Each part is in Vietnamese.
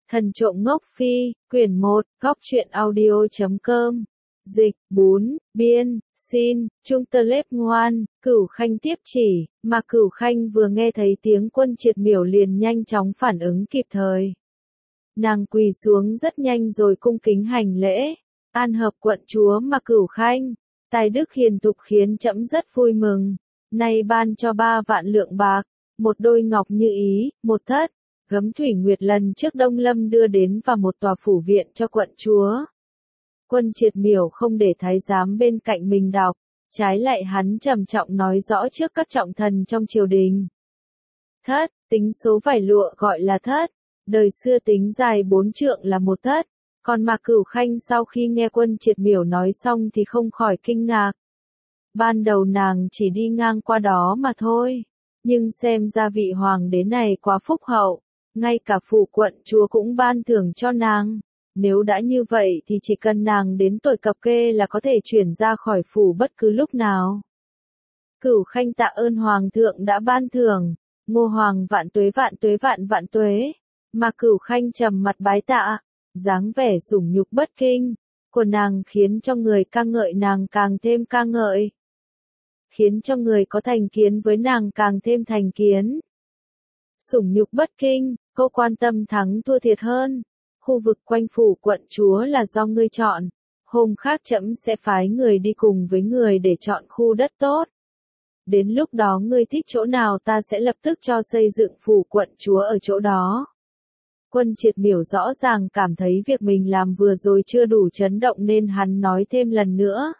Thần trộm ngốc phi, quyển 1, góc truyện audio.com. Dịch, bún, biên, xin, Trung tơ lếp ngoan, Cửu Khanh tiếp chỉ, mà Cửu Khanh vừa nghe thấy tiếng Quân Triệt Miểu liền nhanh chóng phản ứng kịp thời. Nàng quỳ xuống rất nhanh rồi cung kính hành lễ, an hợp quận chúa mà Cửu Khanh, tài đức hiền tục khiến trẫm rất vui mừng, nay ban cho 3 vạn lượng bạc, một đôi ngọc như ý, một thất. Gấm thủy nguyệt lần trước Đông Lâm đưa đến và một tòa phủ viện cho quận chúa. Quân Triệt Miểu không để thái giám bên cạnh mình đọc, trái lại hắn trầm trọng nói rõ trước các trọng thần trong triều đình. Thất, tính số vải lụa gọi là thất, đời xưa tính dài 4 trượng là một thất, còn mà Cửu Khanh sau khi nghe Quân Triệt Miểu nói xong thì không khỏi kinh ngạc. Ban đầu nàng chỉ đi ngang qua đó mà thôi, nhưng xem ra vị hoàng đế này quá phúc hậu. Ngay cả phủ quận chúa cũng ban thưởng cho nàng. Nếu đã như vậy thì chỉ cần nàng đến tuổi cập kê là có thể chuyển ra khỏi phủ bất cứ lúc nào. Cửu Khanh tạ ơn hoàng thượng đã ban thưởng, Ngô hoàng vạn tuế vạn tuế vạn vạn tuế. Mà Cửu Khanh trầm mặt bái tạ, dáng vẻ sủng nhục bất kinh của nàng khiến cho người ca ngợi nàng càng thêm ca ngợi. Khiến cho người có thành kiến với nàng càng thêm thành kiến. Sủng nhục bất kinh, cô quan tâm thắng thua thiệt hơn. Khu vực quanh phủ quận chúa là do ngươi chọn. Hôm khác trẫm sẽ phái người đi cùng với người để chọn khu đất tốt. Đến lúc đó ngươi thích chỗ nào ta sẽ lập tức cho xây dựng phủ quận chúa ở chỗ đó. Quân Triệt Miểu rõ ràng cảm thấy việc mình làm vừa rồi chưa đủ chấn động nên hắn nói thêm lần nữa.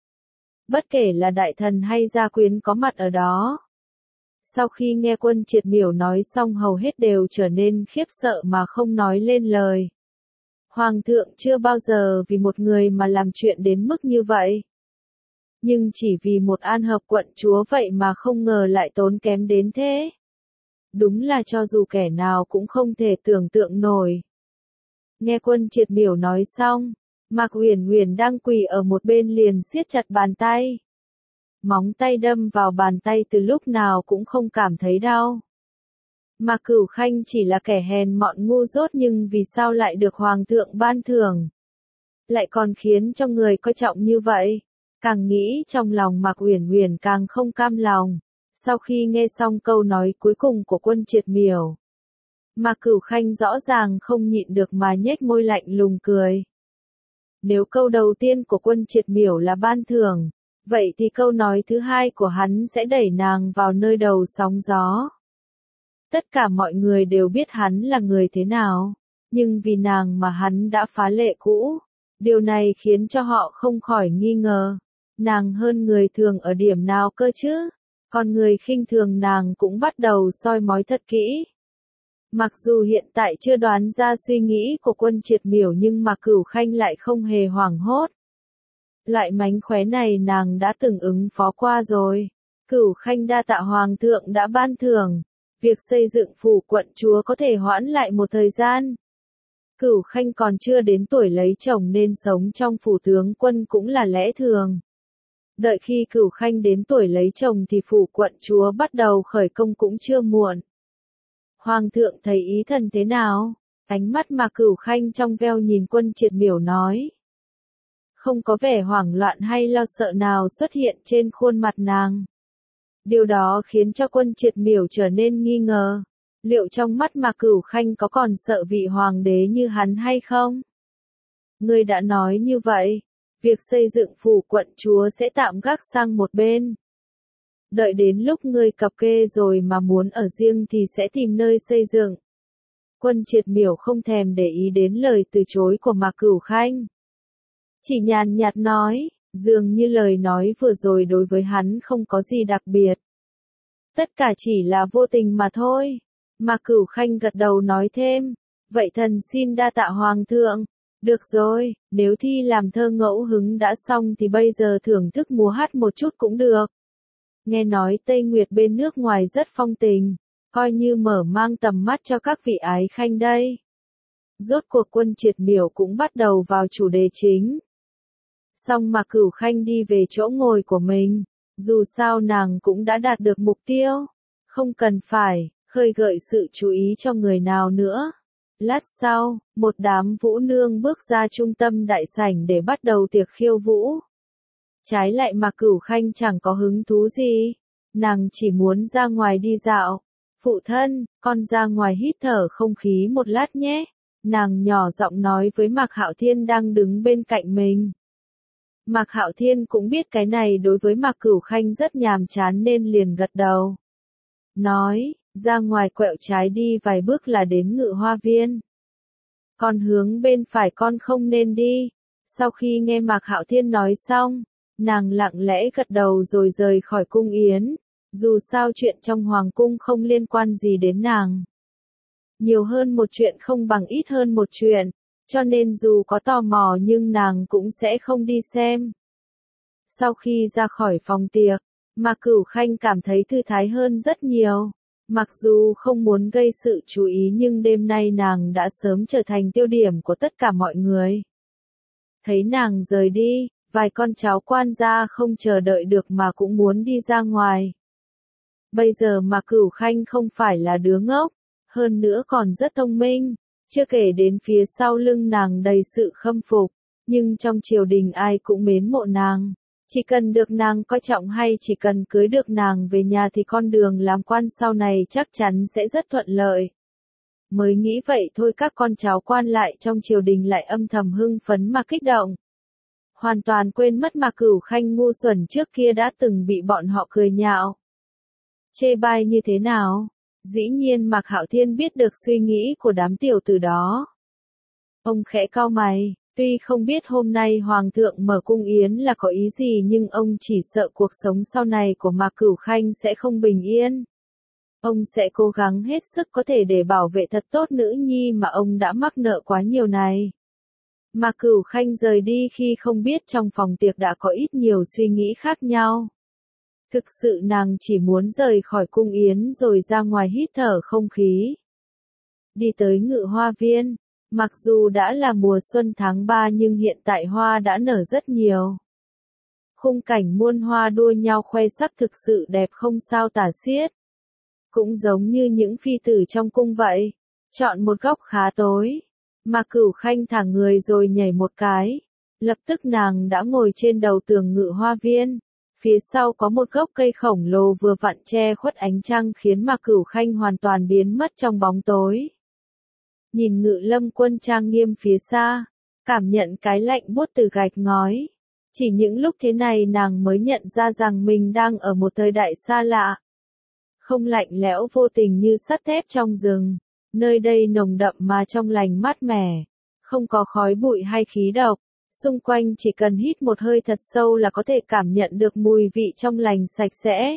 Bất kể là đại thần hay gia quyến có mặt ở đó. Sau khi nghe Quân Triệt Miểu nói xong hầu hết đều trở nên khiếp sợ mà không nói lên lời. Hoàng thượng chưa bao giờ vì một người mà làm chuyện đến mức như vậy. Nhưng chỉ vì một an hợp quận chúa vậy mà không ngờ lại tốn kém đến thế. Đúng là cho dù kẻ nào cũng không thể tưởng tượng nổi. Nghe Quân Triệt Miểu nói xong, Mạc Uyển Uyển đang quỳ ở một bên liền siết chặt bàn tay. Móng tay đâm vào bàn tay từ lúc nào cũng không cảm thấy đau. Mà Cửu Khanh chỉ là kẻ hèn mọn ngu dốt nhưng vì sao lại được hoàng thượng ban thưởng. Lại còn khiến cho người coi trọng như vậy. Càng nghĩ trong lòng Mạc Uyển Uyển càng không cam lòng. Sau khi nghe xong câu nói cuối cùng của Quân Triệt Miểu. Mà Cửu Khanh rõ ràng không nhịn được mà nhếch môi lạnh lùng cười. Nếu câu đầu tiên của Quân Triệt Miểu là ban thưởng. Vậy thì câu nói thứ hai của hắn sẽ đẩy nàng vào nơi đầu sóng gió. Tất cả mọi người đều biết hắn là người thế nào, nhưng vì nàng mà hắn đã phá lệ cũ. Điều này khiến cho họ không khỏi nghi ngờ. Nàng hơn người thường ở điểm nào cơ chứ? Còn người khinh thường nàng cũng bắt đầu soi mói thật kỹ. Mặc dù hiện tại chưa đoán ra suy nghĩ của Quân Triệt Miểu nhưng mà Cửu Khanh lại không hề hoảng hốt. Loại mánh khóe này nàng đã từng ứng phó qua rồi. Cửu Khanh đa tạ hoàng thượng đã ban thưởng. Việc xây dựng phủ quận chúa có thể hoãn lại một thời gian. Cửu Khanh còn chưa đến tuổi lấy chồng nên sống trong phủ tướng quân cũng là lẽ thường. Đợi khi Cửu Khanh đến tuổi lấy chồng thì phủ quận chúa bắt đầu khởi công cũng chưa muộn. Hoàng thượng thấy ý thần thế nào? Ánh mắt mà Cửu Khanh trong veo nhìn Quân Triệt Miểu nói. Không có vẻ hoảng loạn hay lo sợ nào xuất hiện trên khuôn mặt nàng. Điều đó khiến cho Quân Triệt Miểu trở nên nghi ngờ. Liệu trong mắt mà Cửu Khanh có còn sợ vị hoàng đế như hắn hay không? Ngươi đã nói như vậy. Việc xây dựng phủ quận chúa sẽ tạm gác sang một bên. Đợi đến lúc ngươi cập kê rồi mà muốn ở riêng thì sẽ tìm nơi xây dựng. Quân Triệt Miểu không thèm để ý đến lời từ chối của Mạc Cửu Khanh. Chỉ nhàn nhạt nói, dường như lời nói vừa rồi đối với hắn không có gì đặc biệt. Tất cả chỉ là vô tình mà thôi. Mà Cửu Khanh gật đầu nói thêm, vậy thần xin đa tạ hoàng thượng. Được rồi, nếu thi làm thơ ngẫu hứng đã xong thì bây giờ thưởng thức múa hát một chút cũng được. Nghe nói Tây Nguyệt bên nước ngoài rất phong tình, coi như mở mang tầm mắt cho các vị ái khanh đây. Rốt cuộc Quân Triệt Miểu cũng bắt đầu vào chủ đề chính. Xong mà Cửu Khanh đi về chỗ ngồi của mình, dù sao nàng cũng đã đạt được mục tiêu, không cần phải khơi gợi sự chú ý cho người nào nữa. Lát sau, một đám vũ nương bước ra trung tâm đại sảnh để bắt đầu tiệc khiêu vũ. Trái lại Mạc Cửu Khanh chẳng có hứng thú gì. Nàng chỉ muốn ra ngoài đi dạo. Phụ thân, con ra ngoài hít thở không khí một lát nhé. Nàng nhỏ giọng nói với Mạc Hạo Thiên đang đứng bên cạnh mình. Mạc Hạo Thiên cũng biết cái này đối với Mạc Cửu Khanh rất nhàm chán nên liền gật đầu. Nói, ra ngoài quẹo trái đi vài bước là đến Ngự Hoa Viên. Con hướng bên phải con không nên đi. Sau khi nghe Mạc Hạo Thiên nói xong, nàng lặng lẽ gật đầu rồi rời khỏi cung yến. Dù sao chuyện trong hoàng cung không liên quan gì đến nàng. Nhiều hơn một chuyện không bằng ít hơn một chuyện, cho nên dù có tò mò nhưng nàng cũng sẽ không đi xem. Sau khi ra khỏi phòng tiệc, Mạc Cửu Khanh cảm thấy thư thái hơn rất nhiều. Mặc dù không muốn gây sự chú ý nhưng đêm nay nàng đã sớm trở thành tiêu điểm của tất cả mọi người. Thấy nàng rời đi, vài con cháu quan gia không chờ đợi được mà cũng muốn đi ra ngoài. Bây giờ Mạc Cửu Khanh không phải là đứa ngốc, hơn nữa còn rất thông minh, chưa kể đến phía sau lưng nàng đầy sự khâm phục, nhưng trong triều đình ai cũng mến mộ nàng. Chỉ cần được nàng coi trọng hay chỉ cần cưới được nàng về nhà thì con đường làm quan sau này chắc chắn sẽ rất thuận lợi. Mới nghĩ vậy thôi các con cháu quan lại trong triều đình lại âm thầm hưng phấn mà kích động. Hoàn toàn quên mất Mạc Cửu Khanh ngu xuẩn trước kia đã từng bị bọn họ cười nhạo. Chê bai như thế nào? Dĩ nhiên Mạc Hạo Thiên biết được suy nghĩ của đám tiểu tử đó. Ông khẽ cau mày, tuy không biết hôm nay Hoàng thượng mở cung yến là có ý gì nhưng ông chỉ sợ cuộc sống sau này của Mạc Cửu Khanh sẽ không bình yên. Ông sẽ cố gắng hết sức có thể để bảo vệ thật tốt nữ nhi mà ông đã mắc nợ quá nhiều này. Mạc Cửu Khanh rời đi khi không biết trong phòng tiệc đã có ít nhiều suy nghĩ khác nhau. Thực sự nàng chỉ muốn rời khỏi cung yến rồi ra ngoài hít thở không khí. Đi tới Ngự Hoa Viên, mặc dù đã là mùa xuân tháng 3 nhưng hiện tại hoa đã nở rất nhiều. Khung cảnh muôn hoa đua nhau khoe sắc thực sự đẹp không sao tả xiết. Cũng giống như những phi tử trong cung vậy, chọn một góc khá tối. Mạc Cửu Khanh thả người rồi nhảy một cái. Lập tức nàng đã ngồi trên đầu tường Ngự Hoa Viên. Phía sau có một gốc cây khổng lồ vừa vặn che khuất ánh trăng khiến Mạc Cửu Khanh hoàn toàn biến mất trong bóng tối. Nhìn Ngự Lâm Quân trang nghiêm phía xa, cảm nhận cái lạnh buốt từ gạch ngói. Chỉ những lúc thế này nàng mới nhận ra rằng mình đang ở một thời đại xa lạ. Không lạnh lẽo vô tình như sắt thép trong rừng, nơi đây nồng đậm mà trong lành mát mẻ, không có khói bụi hay khí độc. Xung quanh chỉ cần hít một hơi thật sâu là có thể cảm nhận được mùi vị trong lành sạch sẽ.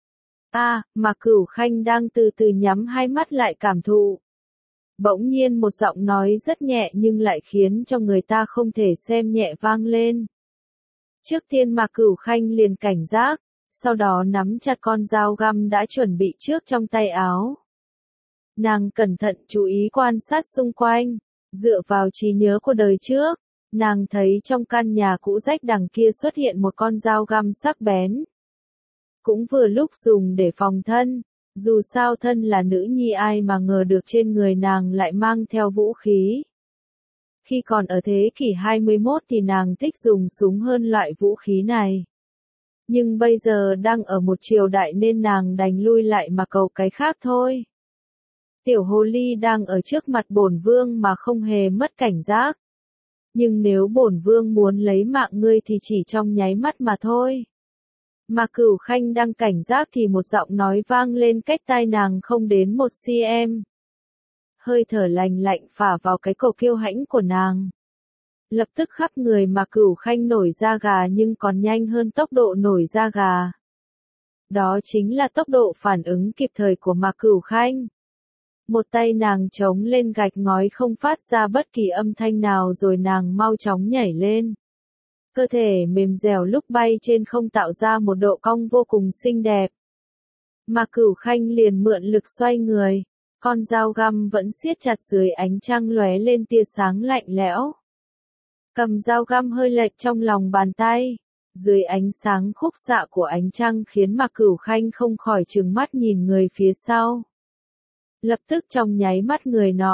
Mạc Cửu Khanh đang từ từ nhắm hai mắt lại cảm thụ. Bỗng nhiên một giọng nói rất nhẹ nhưng lại khiến cho người ta không thể xem nhẹ vang lên. Trước tiên Mạc Cửu Khanh liền cảnh giác, sau đó nắm chặt con dao găm đã chuẩn bị trước trong tay áo. Nàng cẩn thận chú ý quan sát xung quanh, dựa vào trí nhớ của đời trước. Nàng thấy trong căn nhà cũ rách đằng kia xuất hiện một con dao găm sắc bén. Cũng vừa lúc dùng để phòng thân, dù sao thân là nữ nhi ai mà ngờ được trên người nàng lại mang theo vũ khí. Khi còn ở thế kỷ 21 thì nàng thích dùng súng hơn loại vũ khí này. Nhưng bây giờ đang ở một triều đại nên nàng đành lui lại mà cầu cái khác thôi. Tiểu hồ ly đang ở trước mặt bổn vương mà không hề mất cảnh giác. Nhưng nếu bổn vương muốn lấy mạng ngươi thì chỉ trong nháy mắt mà thôi. Mạc Cửu Khanh đang cảnh giác thì một giọng nói vang lên cách tai nàng không đến 1 cm. Hơi thở lành lạnh phả vào cái cổ kiêu hãnh của nàng. Lập tức khắp người Mạc Cửu Khanh nổi da gà nhưng còn nhanh hơn tốc độ nổi da gà. Đó chính là tốc độ phản ứng kịp thời của Mạc Cửu Khanh. Một tay nàng chống lên gạch ngói không phát ra bất kỳ âm thanh nào rồi nàng mau chóng nhảy lên. Cơ thể mềm dẻo lúc bay trên không tạo ra một độ cong vô cùng xinh đẹp. Mạc Cửu Khanh liền mượn lực xoay người, con dao găm vẫn siết chặt dưới ánh trăng lóe lên tia sáng lạnh lẽo. Cầm dao găm hơi lệch trong lòng bàn tay, dưới ánh sáng khúc xạ của ánh trăng khiến Mạc Cửu Khanh không khỏi trừng mắt nhìn người phía sau. Lập tức trong nháy mắt người nọ,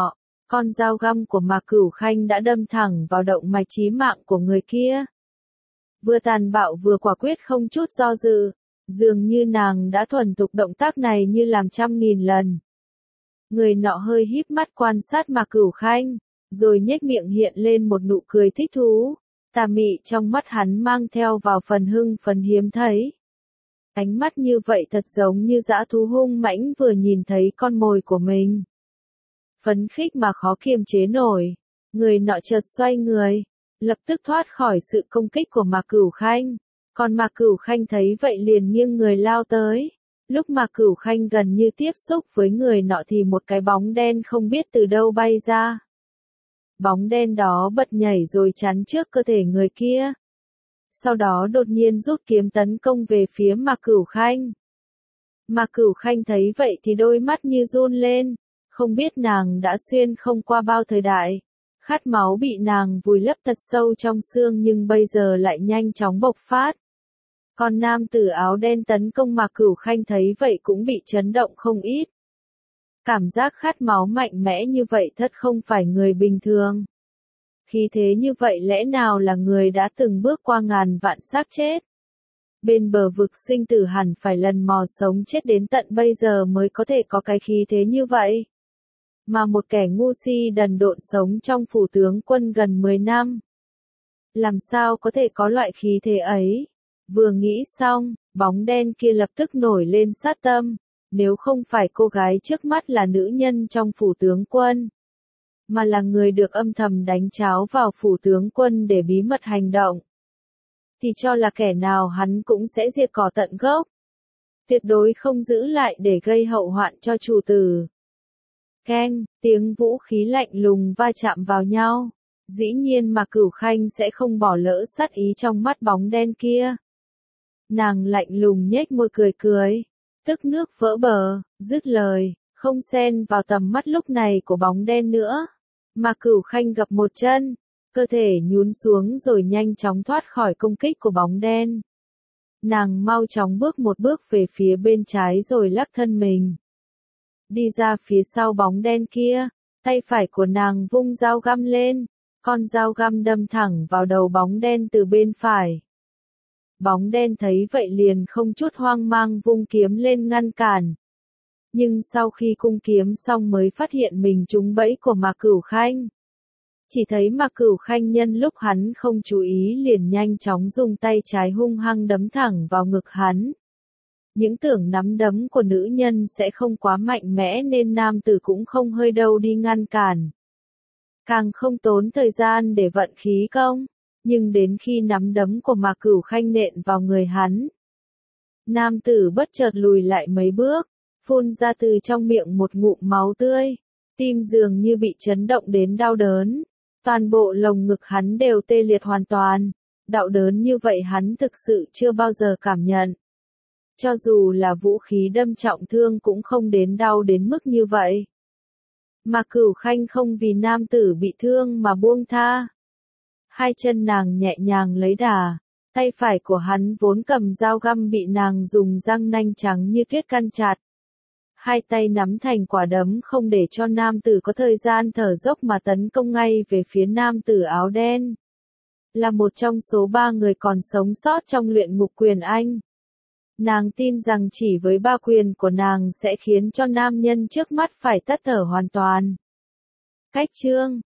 Con dao găm của Mạc Cửu Khanh đã đâm thẳng vào động mạch chí mạng của người kia. Vừa tàn bạo vừa quả quyết không chút do dự, dường như nàng đã thuần thục động tác này như làm trăm nghìn lần. Người nọ hơi híp mắt quan sát Mạc Cửu Khanh, rồi nhếch miệng hiện lên một nụ cười thích thú, tà mị trong mắt hắn mang theo vào phần hưng phấn hiếm thấy. Ánh mắt như vậy thật giống như dã thú hung mãnh vừa nhìn thấy con mồi của mình. Phấn khích mà khó kiềm chế nổi, người nọ chợt xoay người, lập tức thoát khỏi sự công kích của Mạc Cửu Khanh. Còn Mạc Cửu Khanh thấy vậy liền nghiêng người lao tới. Lúc Mạc Cửu Khanh gần như tiếp xúc với người nọ thì một cái bóng đen không biết từ đâu bay ra. Bóng đen đó bật nhảy rồi chắn trước cơ thể người kia. Sau đó đột nhiên rút kiếm tấn công về phía Mạc Cửu Khanh. Mạc Cửu Khanh thấy vậy thì đôi mắt như run lên, không biết nàng đã xuyên không qua bao thời đại. Khát máu bị nàng vùi lấp thật sâu trong xương nhưng bây giờ lại nhanh chóng bộc phát. Còn nam tử áo đen tấn công Mạc Cửu Khanh thấy vậy cũng bị chấn động không ít. Cảm giác khát máu mạnh mẽ như vậy thật không phải người bình thường. Khí thế như vậy lẽ nào là người đã từng bước qua ngàn vạn xác chết. Bên bờ vực sinh tử hẳn phải lần mò sống chết đến tận bây giờ mới có thể có cái khí thế như vậy. Mà một kẻ ngu si đần độn sống trong phủ tướng quân gần 10 năm. Làm sao có thể có loại khí thế ấy? Vừa nghĩ xong, bóng đen kia lập tức nổi lên sát tâm. Nếu không phải cô gái trước mắt là nữ nhân trong phủ tướng quân, mà là người được âm thầm đánh cháo vào phủ tướng quân để bí mật hành động, thì cho là kẻ nào hắn cũng sẽ diệt cỏ tận gốc. Tuyệt đối không giữ lại để gây hậu hoạn cho chủ tử. Keng, tiếng vũ khí lạnh lùng va chạm vào nhau. Dĩ nhiên mà Cửu Khanh sẽ không bỏ lỡ sát ý trong mắt bóng đen kia. Nàng lạnh lùng nhếch môi cười cười, tức nước vỡ bờ, dứt lời, không xen vào tầm mắt lúc này của bóng đen nữa. Mà Cửu Khanh gập một chân, cơ thể nhún xuống rồi nhanh chóng thoát khỏi công kích của bóng đen. Nàng mau chóng bước một bước về phía bên trái rồi lắc thân mình. Đi ra phía sau bóng đen kia, tay phải của nàng vung dao găm lên, con dao găm đâm thẳng vào đầu bóng đen từ bên phải. Bóng đen thấy vậy liền không chút hoang mang vung kiếm lên ngăn cản. Nhưng sau khi cung kiếm xong mới phát hiện mình trúng bẫy của Mạc Cửu Khanh. Chỉ thấy Mạc Cửu Khanh nhân lúc hắn không chú ý liền nhanh chóng dùng tay trái hung hăng đấm thẳng vào ngực hắn. Những tưởng nắm đấm của nữ nhân sẽ không quá mạnh mẽ nên nam tử cũng không hơi đâu đi ngăn cản. Càng không tốn thời gian để vận khí công, nhưng đến khi nắm đấm của Mạc Cửu Khanh nện vào người hắn, nam tử bất chợt lùi lại mấy bước, phun ra từ trong miệng một ngụm máu tươi, tim dường như bị chấn động đến đau đớn, toàn bộ lồng ngực hắn đều tê liệt hoàn toàn, đau đớn như vậy hắn thực sự chưa bao giờ cảm nhận. Cho dù là vũ khí đâm trọng thương cũng không đến đau đến mức như vậy. Mà Cửu Khanh không vì nam tử bị thương mà buông tha. Hai chân nàng nhẹ nhàng lấy đà, tay phải của hắn vốn cầm dao găm bị nàng dùng răng nanh trắng như tuyết căn chặt. Hai tay nắm thành quả đấm không để cho nam tử có thời gian thở dốc mà tấn công ngay về phía nam tử áo đen. Là một trong số 3 người còn sống sót trong luyện ngục quyền anh. Nàng tin rằng chỉ với 3 quyền của nàng sẽ khiến cho nam nhân trước mắt phải tắt thở hoàn toàn. Cách chương